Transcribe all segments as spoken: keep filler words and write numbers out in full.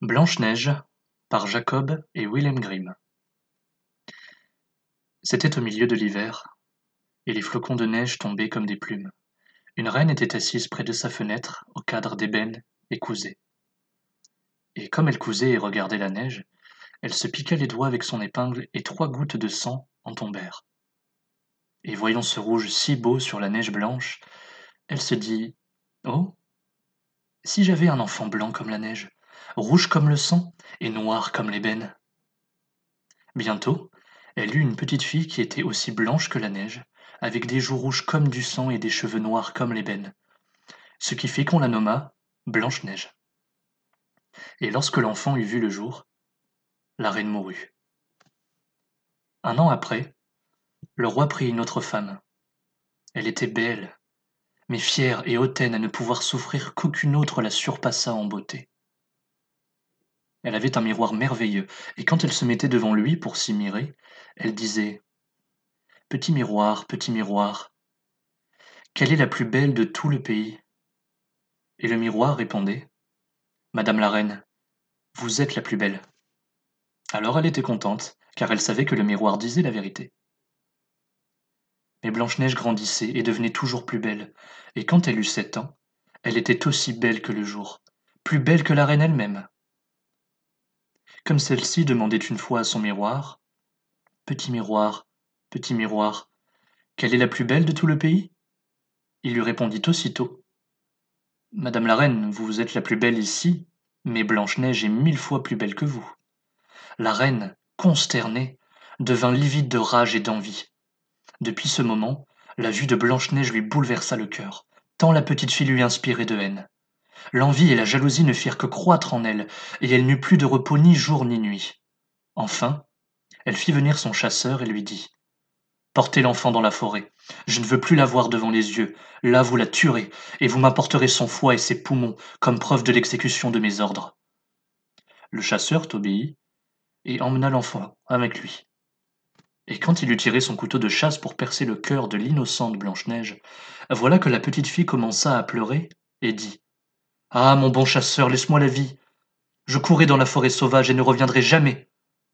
Blanche-Neige par Jacob et Wilhelm Grimm. C'était au milieu de l'hiver, et les flocons de neige tombaient comme des plumes. Une reine était assise près de sa fenêtre, au cadre d'ébène, et cousait. Et comme elle cousait et regardait la neige, elle se piqua les doigts avec son épingle, et trois gouttes de sang en tombèrent. Et voyant ce rouge si beau sur la neige blanche, elle se dit « Oh, si j'avais un enfant blanc comme la neige, rouge comme le sang et noir comme l'ébène !» Bientôt, elle eut une petite fille qui était aussi blanche que la neige, avec des joues rouges comme du sang et des cheveux noirs comme l'ébène, ce qui fit qu'on la nomma Blanche-Neige. Et lorsque l'enfant eut vu le jour, la reine mourut. Un an après, le roi prit une autre femme. Elle était belle, mais fière et hautaine à ne pouvoir souffrir qu'aucune autre la surpassât en beauté. Elle avait un miroir merveilleux, et quand elle se mettait devant lui pour s'y mirer, elle disait « Petit miroir, petit miroir, quelle est la plus belle de tout le pays ?» Et le miroir répondait « Madame la reine, vous êtes la plus belle. » Alors elle était contente, car elle savait que le miroir disait la vérité. Mais Blanche-Neige grandissait et devenait toujours plus belle, et quand elle eut sept ans, elle était aussi belle que le jour, plus belle que la reine elle-même. Comme celle-ci demandait une fois à son miroir « Petit miroir, petit miroir, quelle est la plus belle de tout le pays ?» Il lui répondit aussitôt « Madame la reine, vous êtes la plus belle ici, mais Blanche-Neige est mille fois plus belle que vous. » La reine, consternée, devint livide de rage et d'envie. Depuis ce moment, la vue de Blanche-Neige lui bouleversa le cœur, tant la petite fille lui inspirait de haine. L'envie et la jalousie ne firent que croître en elle, et elle n'eut plus de repos ni jour ni nuit. Enfin, elle fit venir son chasseur et lui dit « Portez l'enfant dans la forêt. Je ne veux plus la voir devant les yeux. Là, vous la tuerez, et vous m'apporterez son foie et ses poumons, comme preuve de l'exécution de mes ordres. » Le chasseur t'obéit, et emmena l'enfant avec lui. Et quand il eut tiré son couteau de chasse pour percer le cœur de l'innocente Blanche-Neige, voilà que la petite fille commença à pleurer et dit « Ah, mon bon chasseur, laisse-moi la vie. Je courrai dans la forêt sauvage et ne reviendrai jamais. »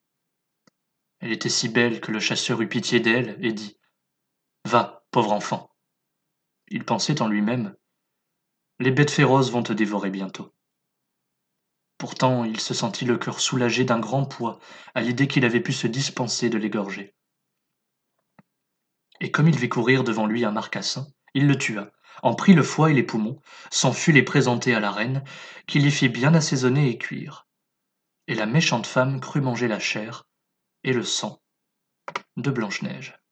Elle était si belle que le chasseur eut pitié d'elle et dit « Va, pauvre enfant. » Il pensait en lui-même « Les bêtes féroces vont te dévorer bientôt. » Pourtant, il se sentit le cœur soulagé d'un grand poids à l'idée qu'il avait pu se dispenser de l'égorger. Et comme il vit courir devant lui un marcassin, il le tua, en prit le foie et les poumons, s'en fut les présenter à la reine, qui les fit bien assaisonner et cuire. Et la méchante femme crut manger la chair et le sang de Blanche-Neige.